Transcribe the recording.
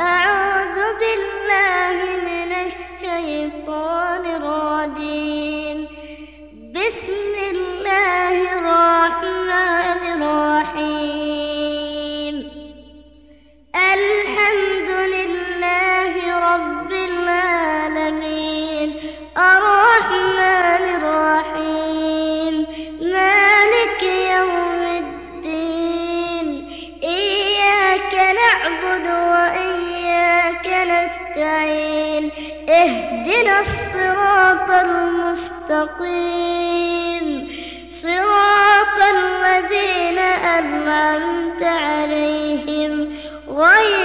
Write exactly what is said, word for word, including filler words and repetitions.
أعوذ بالله من الشيطان الرجيم. بسم الله الرحمن الرحيم. الحمد لله رب العالمين، الرحمن الرحيم، مالك يوم الدين. إياك نعبد وإياك نستعين. اهدنا الصراط المستقيم، صراط الذين أنعمت عليهم غير